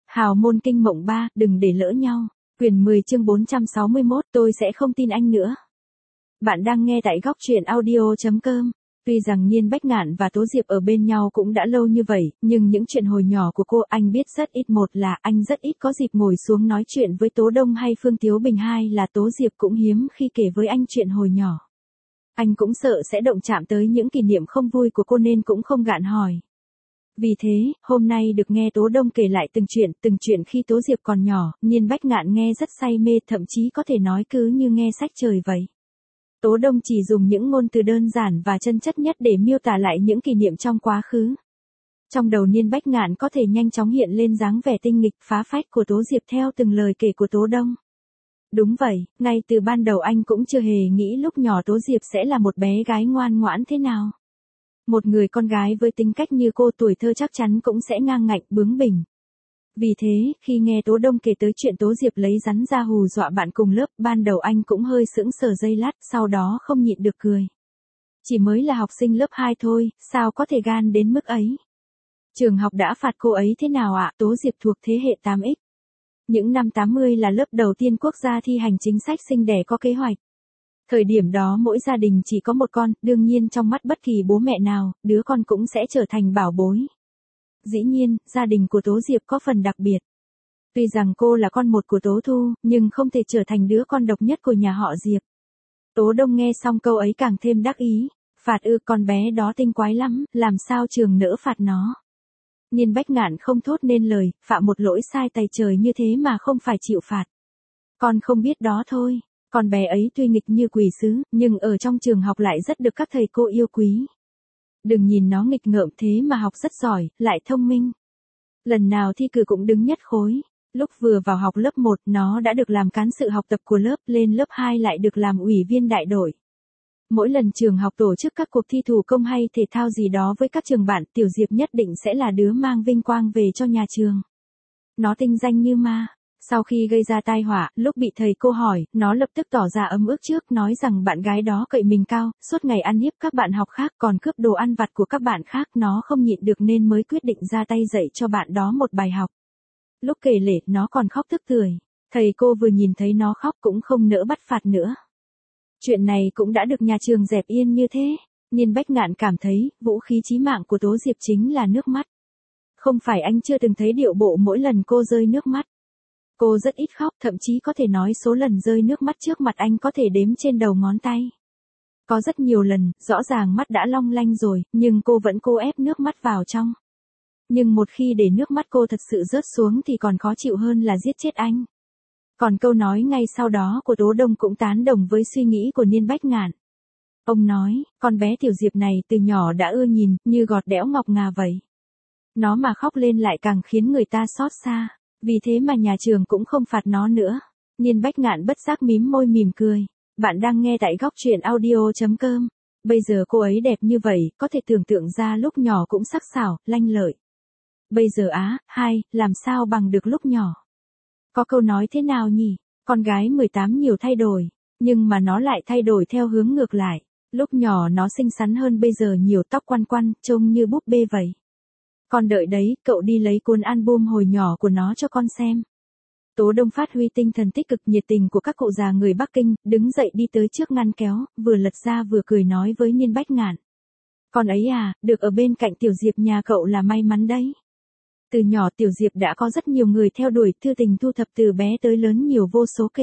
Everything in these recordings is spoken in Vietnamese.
Hào môn kinh mộng 3, đừng để lỡ nhau. Quyển 10 chương 461, tôi sẽ không tin anh nữa. Bạn đang nghe tại góc truyện audio.com. Tuy rằng Nhiên Bách Ngạn và Tố Diệp ở bên nhau cũng đã lâu như vậy, nhưng những chuyện hồi nhỏ của cô anh biết rất ít. Một là anh rất ít có dịp ngồi xuống nói chuyện với Tố Đông hay Phương Tiếu Bình. Hai là Tố Diệp cũng hiếm khi kể với anh chuyện hồi nhỏ. Anh cũng sợ sẽ động chạm tới những kỷ niệm không vui của cô nên cũng không gạn hỏi. Vì thế, hôm nay được nghe Tố Đông kể lại từng chuyện khi Tố Diệp còn nhỏ, Nhiên Bách Ngạn nghe rất say mê, thậm chí có thể nói cứ như nghe sách trời vậy. Tố Đông chỉ dùng những ngôn từ đơn giản và chân chất nhất để miêu tả lại những kỷ niệm trong quá khứ. Trong đầu Nhiên Bách Ngạn có thể nhanh chóng hiện lên dáng vẻ tinh nghịch phá phách của Tố Diệp theo từng lời kể của Tố Đông. Đúng vậy, ngay từ ban đầu anh cũng chưa hề nghĩ lúc nhỏ Tố Diệp sẽ là một bé gái ngoan ngoãn thế nào. Một người con gái với tính cách như cô tuổi thơ chắc chắn cũng sẽ ngang ngạnh bướng bỉnh. Vì thế, khi nghe Tố Đông kể tới chuyện Tố Diệp lấy rắn ra hù dọa bạn cùng lớp, ban đầu anh cũng hơi sững sờ giây lát, sau đó không nhịn được cười. Chỉ mới là học sinh lớp 2 thôi, sao có thể gan đến mức ấy? Trường học đã phạt cô ấy thế nào ạ? Tố Diệp thuộc thế hệ 8X. Những năm 80 là lớp đầu tiên quốc gia thi hành chính sách sinh đẻ có kế hoạch. Thời điểm đó mỗi gia đình chỉ có một con, đương nhiên trong mắt bất kỳ bố mẹ nào, đứa con cũng sẽ trở thành bảo bối. Dĩ nhiên, gia đình của Tố Diệp có phần đặc biệt. Tuy rằng cô là con một của Tố Thu, nhưng không thể trở thành đứa con độc nhất của nhà họ Diệp. Tố Đông nghe xong câu ấy càng thêm đắc ý. Phạt ư, con bé đó tinh quái lắm, làm sao trường nỡ phạt nó. Nhiên Bách Ngạn không thốt nên lời, phạm một lỗi sai tày trời như thế mà không phải chịu phạt. Con không biết đó thôi. Con bé ấy tuy nghịch như quỷ sứ, nhưng ở trong trường học lại rất được các thầy cô yêu quý. Đừng nhìn nó nghịch ngợm thế mà học rất giỏi, lại thông minh. Lần nào thi cử cũng đứng nhất khối. Lúc vừa vào học lớp 1 nó đã được làm cán sự học tập của lớp, lên lớp 2 lại được làm ủy viên đại đội. Mỗi lần trường học tổ chức các cuộc thi thủ công hay thể thao gì đó với các trường bạn, Tiểu Diệp nhất định sẽ là đứa mang vinh quang về cho nhà trường. Nó tinh danh như ma. Sau khi gây ra tai họa, lúc bị thầy cô hỏi, nó lập tức tỏ ra ấm ức trước, nói rằng bạn gái đó cậy mình cao, suốt ngày ăn hiếp các bạn học khác còn cướp đồ ăn vặt của các bạn khác, nó không nhịn được nên mới quyết định ra tay dạy cho bạn đó một bài học. Lúc kể lể, nó còn khóc tức tưởi. Thầy cô vừa nhìn thấy nó khóc cũng không nỡ bắt phạt nữa. Chuyện này cũng đã được nhà trường dẹp yên như thế. Nhiên Bách Ngạn cảm thấy, vũ khí chí mạng của Tố Diệp chính là nước mắt. Không phải anh chưa từng thấy điệu bộ mỗi lần cô rơi nước mắt. Cô rất ít khóc, thậm chí có thể nói số lần rơi nước mắt trước mặt anh có thể đếm trên đầu ngón tay. Có rất nhiều lần, rõ ràng mắt đã long lanh rồi, nhưng cô vẫn cố ép nước mắt vào trong. Nhưng một khi để nước mắt cô thật sự rớt xuống thì còn khó chịu hơn là giết chết anh. Còn câu nói ngay sau đó của Tố Đông cũng tán đồng với suy nghĩ của Nhiên Bách Ngạn. Ông nói, con bé Tiểu Diệp này từ nhỏ đã ưa nhìn, như gọt đẽo ngọc ngà vậy. Nó mà khóc lên lại càng khiến người ta xót xa. Vì thế mà nhà trường cũng không phạt nó nữa. Nhiên Bách Ngạn bất giác mím môi mỉm cười. Bạn đang nghe tại góc truyện audio.com. Bây giờ cô ấy đẹp như vậy, có thể tưởng tượng ra lúc nhỏ cũng sắc sảo, lanh lợi. Bây giờ làm sao bằng được lúc nhỏ. Có câu nói thế nào nhỉ? Con gái 18 nhiều thay đổi, nhưng mà nó lại thay đổi theo hướng ngược lại. Lúc nhỏ nó xinh xắn hơn bây giờ nhiều, tóc quăn quăn, trông như búp bê vậy. Con đợi đấy, cậu đi lấy cuốn album hồi nhỏ của nó cho con xem. Tố Đông phát huy tinh thần tích cực nhiệt tình của các cụ già người Bắc Kinh, đứng dậy đi tới trước ngăn kéo, vừa lật ra vừa cười nói với Nhiên Bách Ngạn. Con ấy à, được ở bên cạnh Tiểu Diệp nhà cậu là may mắn đấy. Từ nhỏ Tiểu Diệp đã có rất nhiều người theo đuổi, thư tình thu thập từ bé tới lớn nhiều vô số kể.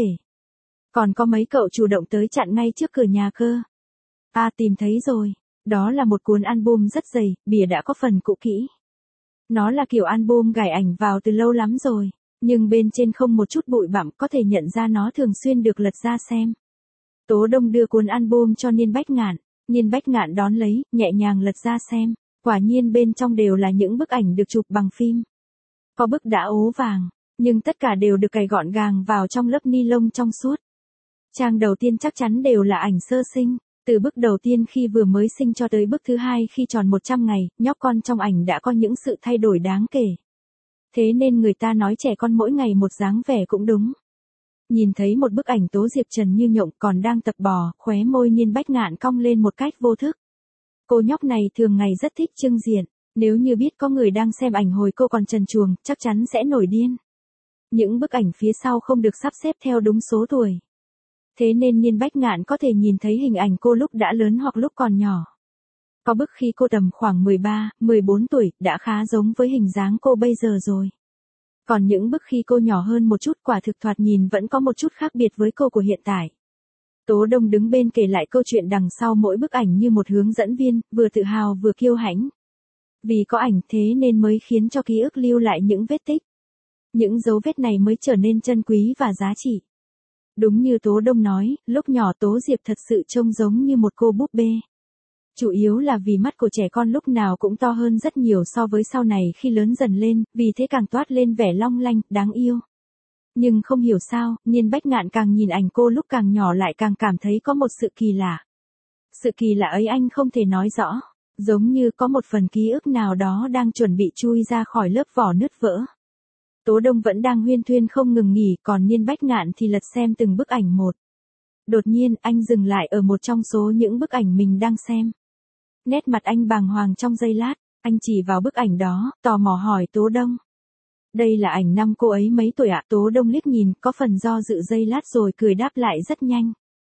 Còn có mấy cậu chủ động tới chặn ngay trước cửa nhà cơ. Tìm thấy rồi. Đó là một cuốn album rất dày, bìa đã có phần cũ kỹ. Nó là kiểu album gài ảnh vào từ lâu lắm rồi, nhưng bên trên không một chút bụi bặm, có thể nhận ra nó thường xuyên được lật ra xem. Tố Đông đưa cuốn album cho Nhiên Bách Ngạn. Nhiên Bách Ngạn đón lấy, nhẹ nhàng lật ra xem. Quả nhiên bên trong đều là những bức ảnh được chụp bằng phim. Có bức đã ố vàng, nhưng tất cả đều được cài gọn gàng vào trong lớp ni lông trong suốt. Trang đầu tiên chắc chắn đều là ảnh sơ sinh. Từ bức đầu tiên khi vừa mới sinh cho tới bức thứ hai khi tròn 100 ngày, nhóc con trong ảnh đã có những sự thay đổi đáng kể. Thế nên người ta nói trẻ con mỗi ngày một dáng vẻ cũng đúng. Nhìn thấy một bức ảnh Tố Diệp trần như nhộng còn đang tập bò, khóe môi Nhiên Bách Ngạn cong lên một cách vô thức. Cô nhóc này thường ngày rất thích trưng diện, Nếu như biết có người đang xem ảnh hồi cô còn trần truồng, chắc chắn sẽ nổi điên. Những bức ảnh phía sau không được sắp xếp theo đúng số tuổi. Thế nên Niên Bách Ngạn có thể nhìn thấy hình ảnh cô lúc đã lớn hoặc lúc còn nhỏ. Có bức khi cô tầm khoảng 13, 14 tuổi, đã khá giống với hình dáng cô bây giờ rồi. Còn những bức khi cô nhỏ hơn một chút quả thực thoạt nhìn vẫn có một chút khác biệt với cô của hiện tại. Tố Đông đứng bên kể lại câu chuyện đằng sau mỗi bức ảnh như một hướng dẫn viên, vừa tự hào vừa kiêu hãnh. Vì có ảnh thế nên mới khiến cho ký ức lưu lại những vết tích. Những dấu vết này mới trở nên chân quý và giá trị. Đúng như Tố Đông nói, lúc nhỏ Tố Diệp thật sự trông giống như một cô búp bê. Chủ yếu là vì mắt của trẻ con lúc nào cũng to hơn rất nhiều so với sau này khi lớn dần lên, vì thế càng toát lên vẻ long lanh, đáng yêu. Nhưng không hiểu sao, Niên Bách Ngạn càng nhìn ảnh cô lúc càng nhỏ lại càng cảm thấy có một sự kỳ lạ. Sự kỳ lạ ấy anh không thể nói rõ, giống như có một phần ký ức nào đó đang chuẩn bị chui ra khỏi lớp vỏ nứt vỡ. Tố Đông vẫn đang huyên thuyên không ngừng nghỉ, còn Niên Bách Ngạn thì lật xem từng bức ảnh một. Đột nhiên, anh dừng lại ở một trong số những bức ảnh mình đang xem. Nét mặt anh bàng hoàng trong giây lát, anh chỉ vào bức ảnh đó, tò mò hỏi Tố Đông. Đây là ảnh năm cô ấy mấy tuổi ạ? Tố Đông liếc nhìn, có phần do dự giây lát rồi cười đáp lại rất nhanh.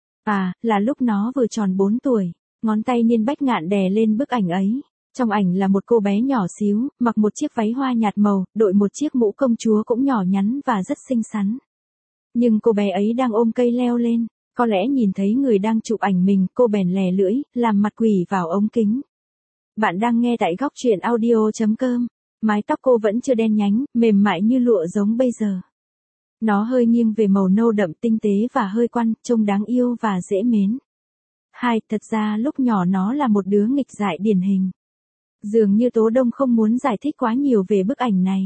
À, là lúc nó vừa tròn 4 tuổi. Ngón tay Niên Bách Ngạn đè lên bức ảnh ấy. Trong ảnh là một cô bé nhỏ xíu, mặc một chiếc váy hoa nhạt màu, đội một chiếc mũ công chúa cũng nhỏ nhắn và rất xinh xắn. Nhưng cô bé ấy đang ôm cây leo lên, có lẽ nhìn thấy người đang chụp ảnh mình, cô bèn lè lưỡi, làm mặt quỷ vào ống kính. Bạn đang nghe tại góc truyện audio.com. Mái tóc cô vẫn chưa đen nhánh, mềm mại như lụa giống bây giờ. Nó hơi nghiêng về màu nâu đậm tinh tế và hơi quăn, trông đáng yêu và dễ mến. Thật ra lúc nhỏ nó là một đứa nghịch dại điển hình. Dường như Tố Đông không muốn giải thích quá nhiều về bức ảnh này.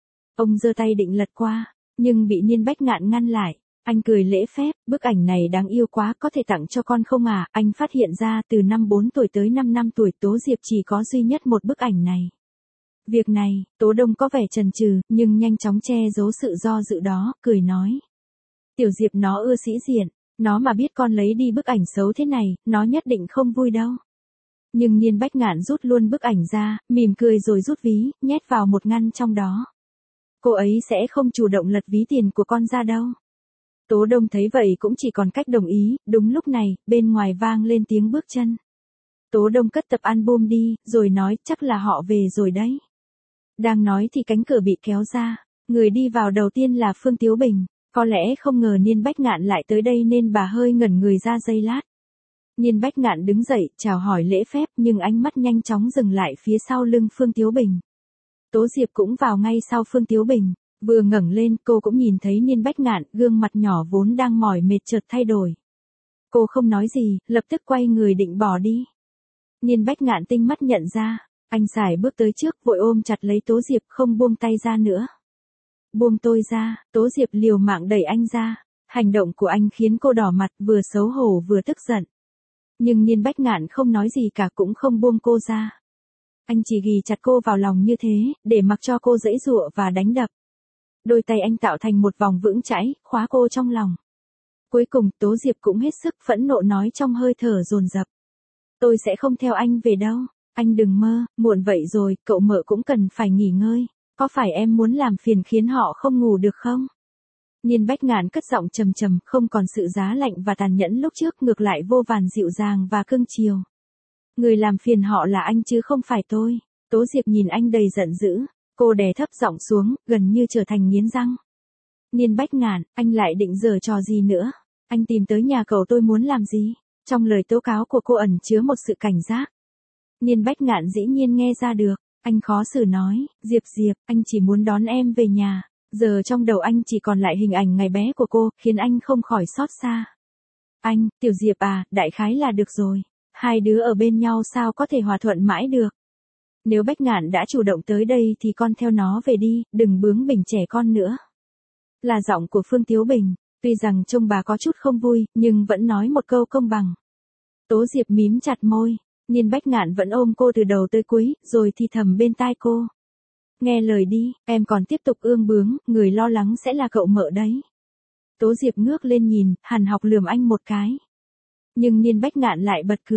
Ông giơ tay định lật qua, nhưng bị Niên Bách Ngạn ngăn lại. Anh cười lễ phép, bức ảnh này đáng yêu quá, có thể tặng cho con không à? Anh phát hiện ra từ năm 4 tuổi tới 5 năm tuổi Tố Diệp chỉ có duy nhất một bức ảnh này. Việc này, Tố Đông có vẻ chần chừ, nhưng nhanh chóng che giấu sự do dự đó, cười nói. Tiểu Diệp nó ưa sĩ diện, nó mà biết con lấy đi bức ảnh xấu thế này, nó nhất định không vui đâu. Nhưng Niên Bách Ngạn rút luôn bức ảnh ra, mỉm cười rồi rút ví, nhét vào một ngăn trong đó. Cô ấy sẽ không chủ động lật ví tiền của con ra đâu. Tố Đông thấy vậy cũng chỉ còn cách đồng ý, đúng lúc này, bên ngoài vang lên tiếng bước chân. Tố Đông cất tập album đi, rồi nói chắc là họ về rồi đấy. Đang nói thì cánh cửa bị kéo ra, người đi vào đầu tiên là Phương Tiếu Bình, có lẽ không ngờ Niên Bách Ngạn lại tới đây nên bà hơi ngẩn người ra giây lát. Niên Bách Ngạn đứng dậy, chào hỏi lễ phép nhưng ánh mắt nhanh chóng dừng lại phía sau lưng Phương Tiếu Bình. Tố Diệp cũng vào ngay sau Phương Tiếu Bình, vừa ngẩng lên cô cũng nhìn thấy Niên Bách Ngạn, gương mặt nhỏ vốn đang mỏi mệt chợt thay đổi. Cô không nói gì, lập tức quay người định bỏ đi. Niên Bách Ngạn tinh mắt nhận ra, anh sải bước tới trước vội ôm chặt lấy Tố Diệp không buông tay ra nữa. Buông tôi ra, Tố Diệp liều mạng đẩy anh ra, hành động của anh khiến cô đỏ mặt vừa xấu hổ vừa tức giận. Nhưng Niên Bách Ngạn không nói gì cả cũng không buông cô ra. Anh chỉ ghì chặt cô vào lòng như thế, để mặc cho cô giãy giụa và đánh đập. Đôi tay anh tạo thành một vòng vững chãi, khóa cô trong lòng. Cuối cùng, Tố Diệp cũng hết sức phẫn nộ nói trong hơi thở dồn dập. Tôi sẽ không theo anh về đâu. Anh đừng mơ, muộn vậy rồi, cậu mợ cũng cần phải nghỉ ngơi. Có phải em muốn làm phiền khiến họ không ngủ được không? Niên Bách Ngạn cất giọng trầm trầm, không còn sự giá lạnh và tàn nhẫn lúc trước, ngược lại vô vàn dịu dàng và cưng chiều. Người làm phiền họ là anh chứ không phải tôi. Tố Diệp nhìn anh đầy giận dữ, cô đè thấp giọng xuống, gần như trở thành nghiến răng. Niên Bách Ngạn, anh lại định giở trò gì nữa? Anh tìm tới nhà cậu tôi muốn làm gì? Trong lời tố cáo của cô ẩn chứa một sự cảnh giác. Niên Bách Ngạn dĩ nhiên nghe ra được, anh khó xử nói, Diệp, anh chỉ muốn đón em về nhà. Giờ trong đầu anh chỉ còn lại hình ảnh ngày bé của cô, khiến anh không khỏi xót xa. Anh, Tiểu Diệp à, đại khái là được rồi. Hai đứa ở bên nhau sao có thể hòa thuận mãi được. Nếu Bách Ngạn đã chủ động tới đây thì con theo nó về đi, đừng bướng bỉnh trẻ con nữa. Là giọng của Phương Tiếu Bình, tuy rằng trông bà có chút không vui, nhưng vẫn nói một câu công bằng. Tố Diệp mím chặt môi, Niên Bách Ngạn vẫn ôm cô từ đầu tới cuối, rồi thì thầm bên tai cô. Nghe lời đi, em còn tiếp tục ương bướng, người lo lắng sẽ là cậu mợ đấy. Tố Diệp ngước lên nhìn, hằn học lườm anh một cái. Nhưng Niên Bách Ngạn lại bật cười.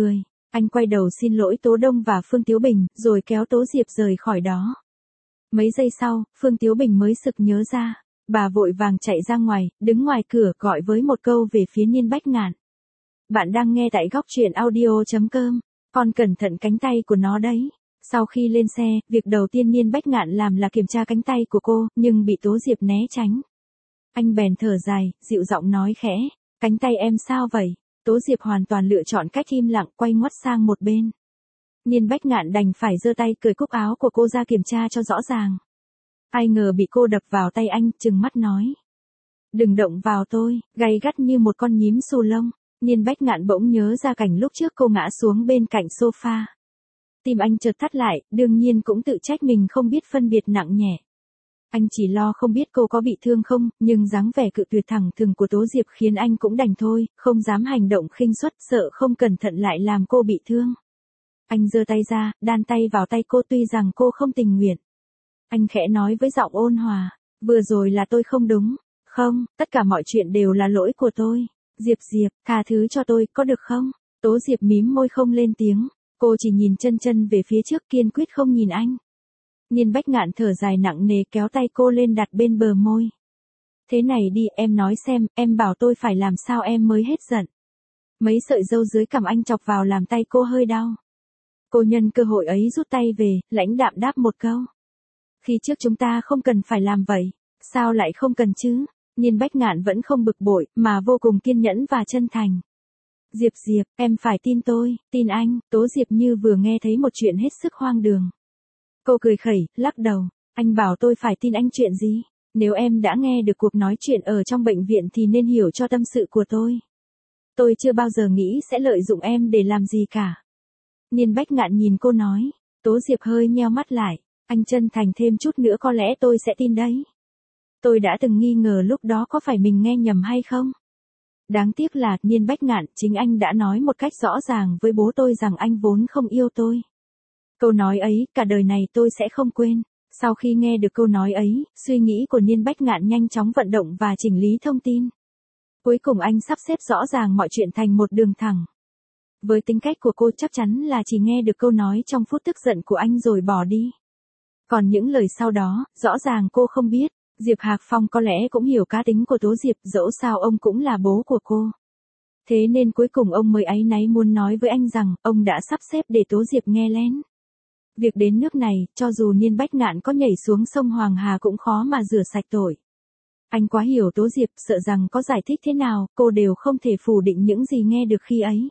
Anh quay đầu xin lỗi Tố Đông và Phương Tiếu Bình, rồi kéo Tố Diệp rời khỏi đó. Mấy giây sau, Phương Tiếu Bình mới sực nhớ ra. Bà vội vàng chạy ra ngoài, đứng ngoài cửa gọi với một câu về phía Niên Bách Ngạn. Bạn đang nghe tại góc truyện audio.com. Con cẩn thận cánh tay của nó đấy. Sau khi lên xe, việc đầu tiên Niên Bách Ngạn làm là kiểm tra cánh tay của cô, nhưng bị Tố Diệp né tránh. Anh bèn thở dài, dịu giọng nói khẽ. Cánh tay em sao vậy? Tố Diệp hoàn toàn lựa chọn cách im lặng, quay ngoắt sang một bên. Niên Bách Ngạn đành phải giơ tay cởi cúc áo của cô ra kiểm tra cho rõ ràng. Ai ngờ bị cô đập vào tay anh, trừng mắt nói. Đừng động vào tôi, gay gắt như một con nhím xù lông. Niên Bách Ngạn bỗng nhớ ra cảnh lúc trước cô ngã xuống bên cạnh sofa. Tim anh chợt thắt lại, đương nhiên cũng tự trách mình không biết phân biệt nặng nhẹ. Anh chỉ lo không biết cô có bị thương không, nhưng dáng vẻ cự tuyệt thẳng thừng của Tố Diệp khiến anh cũng đành thôi, không dám hành động khinh suất, sợ không cẩn thận lại làm cô bị thương. Anh giơ tay ra, đan tay vào tay cô tuy rằng cô không tình nguyện. Anh khẽ nói với giọng ôn hòa, vừa rồi là tôi không đúng. Không, tất cả mọi chuyện đều là lỗi của tôi. Diệp, tha thứ cho tôi, có được không? Tố Diệp mím môi không lên tiếng, cô chỉ nhìn chân về phía trước, kiên quyết không nhìn anh. Niên Bách Ngạn thở dài nặng nề kéo tay cô lên đặt bên bờ môi. Thế này đi, em nói xem, em bảo tôi phải làm sao em mới hết giận. Mấy sợi râu dưới cằm anh chọc vào làm tay cô hơi đau. Cô nhân cơ hội ấy rút tay về, lãnh đạm đáp một câu. Khi trước chúng ta không cần phải làm vậy, sao lại không cần chứ? Niên Bách Ngạn vẫn không bực bội, mà vô cùng kiên nhẫn và chân thành. Diệp, em phải tin tôi, tin anh. Tố Diệp như vừa nghe thấy một chuyện hết sức hoang đường. Cô cười khẩy, lắc đầu. Anh bảo tôi phải tin anh chuyện gì? Nếu em đã nghe được cuộc nói chuyện ở trong bệnh viện thì nên hiểu cho tâm sự của tôi. Tôi chưa bao giờ nghĩ sẽ lợi dụng em để làm gì cả. Niên Bách Ngạn nhìn cô nói. Tố Diệp hơi nheo mắt lại. Anh chân thành thêm chút nữa có lẽ tôi sẽ tin đấy. Tôi đã từng nghi ngờ lúc đó có phải mình nghe nhầm hay không? Đáng tiếc là, Niên Bách Ngạn, chính anh đã nói một cách rõ ràng với bố tôi rằng anh vốn không yêu tôi. Câu nói ấy, cả đời này tôi sẽ không quên. Sau khi nghe được câu nói ấy, suy nghĩ của Niên Bách Ngạn nhanh chóng vận động và chỉnh lý thông tin. Cuối cùng anh sắp xếp rõ ràng mọi chuyện thành một đường thẳng. Với tính cách của cô chắc chắn là chỉ nghe được câu nói trong phút tức giận của anh rồi bỏ đi. Còn những lời sau đó, rõ ràng cô không biết. Diệp Hạc Phong có lẽ cũng hiểu cá tính của Tố Diệp, dẫu sao ông cũng là bố của cô. Thế nên cuối cùng ông mới áy náy muốn nói với anh rằng, ông đã sắp xếp để Tố Diệp nghe lén. Việc đến nước này, cho dù Niên Bách Ngạn có nhảy xuống sông Hoàng Hà cũng khó mà rửa sạch tội. Anh quá hiểu Tố Diệp, sợ rằng có giải thích thế nào, cô đều không thể phủ định những gì nghe được khi ấy.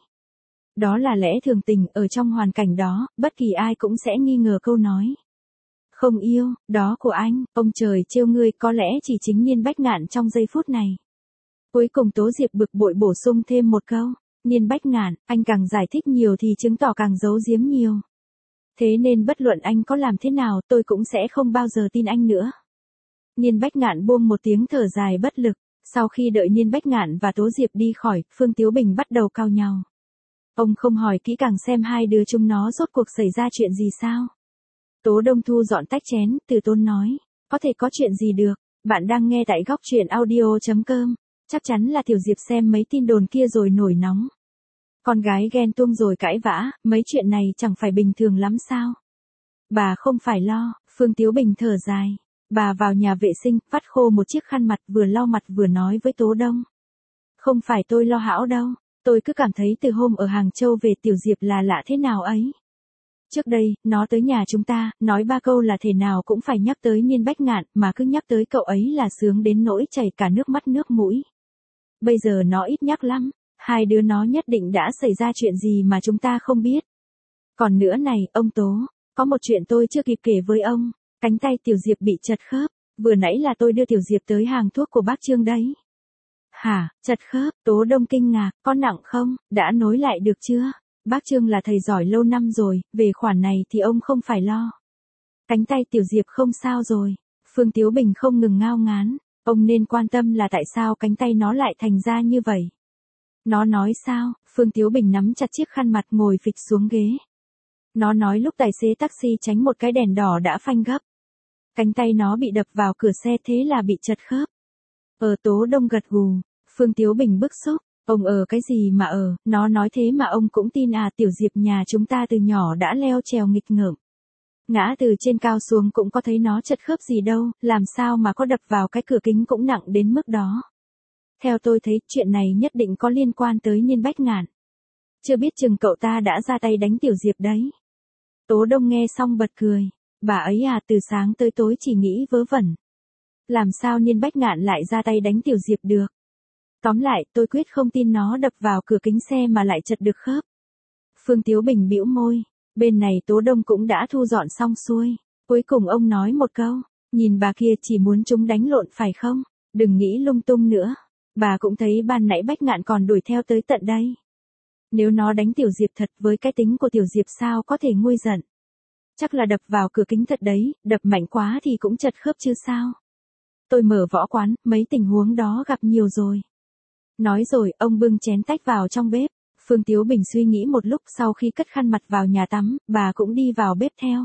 Đó là lẽ thường tình, ở trong hoàn cảnh đó, bất kỳ ai cũng sẽ nghi ngờ câu nói. Không yêu, đó của anh, ông trời trêu ngươi, có lẽ chỉ chính Niên Bách Ngạn trong giây phút này. Cuối cùng Tố Diệp bực bội bổ sung thêm một câu, Niên Bách Ngạn, anh càng giải thích nhiều thì chứng tỏ càng giấu giếm nhiều. Thế nên bất luận anh có làm thế nào tôi cũng sẽ không bao giờ tin anh nữa. Niên Bách Ngạn buông một tiếng thở dài bất lực, sau khi đợi Niên Bách Ngạn và Tố Diệp đi khỏi, Phương Tiếu Bình bắt đầu cau nhau. Ông không hỏi kỹ càng xem hai đứa chúng nó rốt cuộc xảy ra chuyện gì sao. Tố Đông thu dọn tách chén, từ tốn nói, có thể có chuyện gì được, bạn đang nghe tại góc truyện audio.com, chắc chắn là Tiểu Diệp xem mấy tin đồn kia rồi nổi nóng. Con gái ghen tuông rồi cãi vã, mấy chuyện này chẳng phải bình thường lắm sao? Bà không phải lo, Phương Tiếu Bình thở dài. Bà vào nhà vệ sinh, vắt khô một chiếc khăn mặt, vừa lau mặt vừa nói với Tố Đông. Không phải tôi lo hão đâu, tôi cứ cảm thấy từ hôm ở Hàng Châu về Tiểu Diệp là lạ thế nào ấy. Trước đây, nó tới nhà chúng ta, nói ba câu là thể nào cũng phải nhắc tới Niên Bách Ngạn, mà cứ nhắc tới cậu ấy là sướng đến nỗi chảy cả nước mắt nước mũi. Bây giờ nó ít nhắc lắm, hai đứa nó nhất định đã xảy ra chuyện gì mà chúng ta không biết. Còn nữa này, ông Tố, có một chuyện tôi chưa kịp kể với ông, cánh tay Tiểu Diệp bị chật khớp, vừa nãy là tôi đưa Tiểu Diệp tới hàng thuốc của bác Trương đấy. Hả, chật khớp, Tố Đông kinh ngạc, có nặng không, đã nối lại được chưa? Bác Trương là thầy giỏi lâu năm rồi, về khoản này thì ông không phải lo. Cánh tay Tiểu Diệp không sao rồi. Phương Tiếu Bình không ngừng ngao ngán. Ông nên quan tâm là tại sao cánh tay nó lại thành ra như vậy. Nó nói sao? Phương Tiếu Bình nắm chặt chiếc khăn mặt ngồi phịch xuống ghế. Nó nói lúc tài xế taxi tránh một cái đèn đỏ đã phanh gấp. Cánh tay nó bị đập vào cửa xe thế là bị chật khớp. Tố Đông gật gù. Phương Tiếu Bình bức xúc. Ông ở cái gì mà ở, nó nói thế mà ông cũng tin à? Tiểu Diệp nhà chúng ta từ nhỏ đã leo trèo nghịch ngợm. Ngã từ trên cao xuống cũng có thấy nó chật khớp gì đâu, làm sao mà có đập vào cái cửa kính cũng nặng đến mức đó. Theo tôi thấy chuyện này nhất định có liên quan tới Niên Bách Ngạn. Chưa biết chừng cậu ta đã ra tay đánh Tiểu Diệp đấy. Tố Đông nghe xong bật cười. Bà ấy à, từ sáng tới tối chỉ nghĩ vớ vẩn. Làm sao Niên Bách Ngạn lại ra tay đánh Tiểu Diệp được? Tóm lại, tôi quyết không tin nó đập vào cửa kính xe mà lại chật được khớp. Phương Tiếu Bình bĩu môi. Bên này Tố Đông cũng đã thu dọn xong xuôi. Cuối cùng ông nói một câu. Nhìn bà kia chỉ muốn chúng đánh lộn phải không? Đừng nghĩ lung tung nữa. Bà cũng thấy ban nãy Bách Ngạn còn đuổi theo tới tận đây. Nếu nó đánh Tiểu Diệp thật với cái tính của Tiểu Diệp sao có thể nguôi giận. Chắc là đập vào cửa kính thật đấy, đập mạnh quá thì cũng chật khớp chứ sao. Tôi mở võ quán, mấy tình huống đó gặp nhiều rồi. Nói rồi, ông bưng chén tách vào trong bếp. Phương Tiếu Bình suy nghĩ một lúc sau khi cất khăn mặt vào nhà tắm, bà cũng đi vào bếp theo.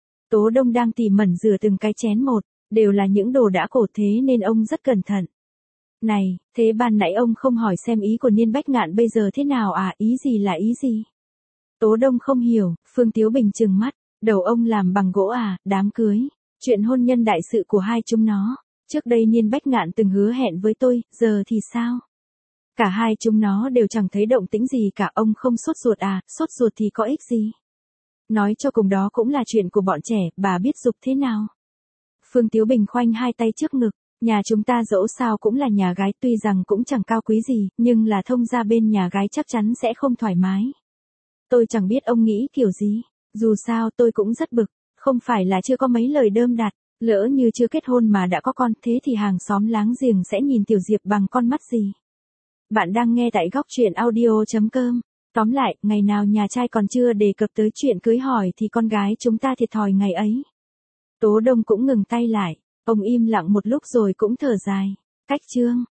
Tố Đông đang tỉ mẩn rửa từng cái chén một, đều là những đồ đã cổ thế nên ông rất cẩn thận. Này, thế ban nãy ông không hỏi xem ý của Niên Bách Ngạn bây giờ thế nào à? Ý gì là ý gì? Tố Đông không hiểu, Phương Tiếu Bình trừng mắt, đầu ông làm bằng gỗ à? Đám cưới, chuyện hôn nhân đại sự của hai chúng nó. Trước đây Niên Bách Ngạn từng hứa hẹn với tôi, giờ thì sao? Cả hai chúng nó đều chẳng thấy động tĩnh gì cả, ông không sốt ruột à? Sốt ruột thì có ích gì? Nói cho cùng đó cũng là chuyện của bọn trẻ, bà biết giục thế nào? Phương Tiếu Bình khoanh hai tay trước ngực. Nhà chúng ta dẫu sao cũng là nhà gái, tuy rằng cũng chẳng cao quý gì, nhưng là thông gia bên nhà gái chắc chắn sẽ không thoải mái. Tôi chẳng biết ông nghĩ kiểu gì, dù sao tôi cũng rất bực, không phải là chưa có mấy lời đơm đặt, lỡ như chưa kết hôn mà đã có con, thế thì hàng xóm láng giềng sẽ nhìn Tiểu Diệp bằng con mắt gì. Bạn đang nghe tại góc truyện audio.com. Tóm lại, ngày nào nhà trai còn chưa đề cập tới chuyện cưới hỏi thì con gái chúng ta thiệt thòi ngày ấy. Tố Đông cũng ngừng tay lại. Ông im lặng một lúc rồi cũng thở dài. Cách chương.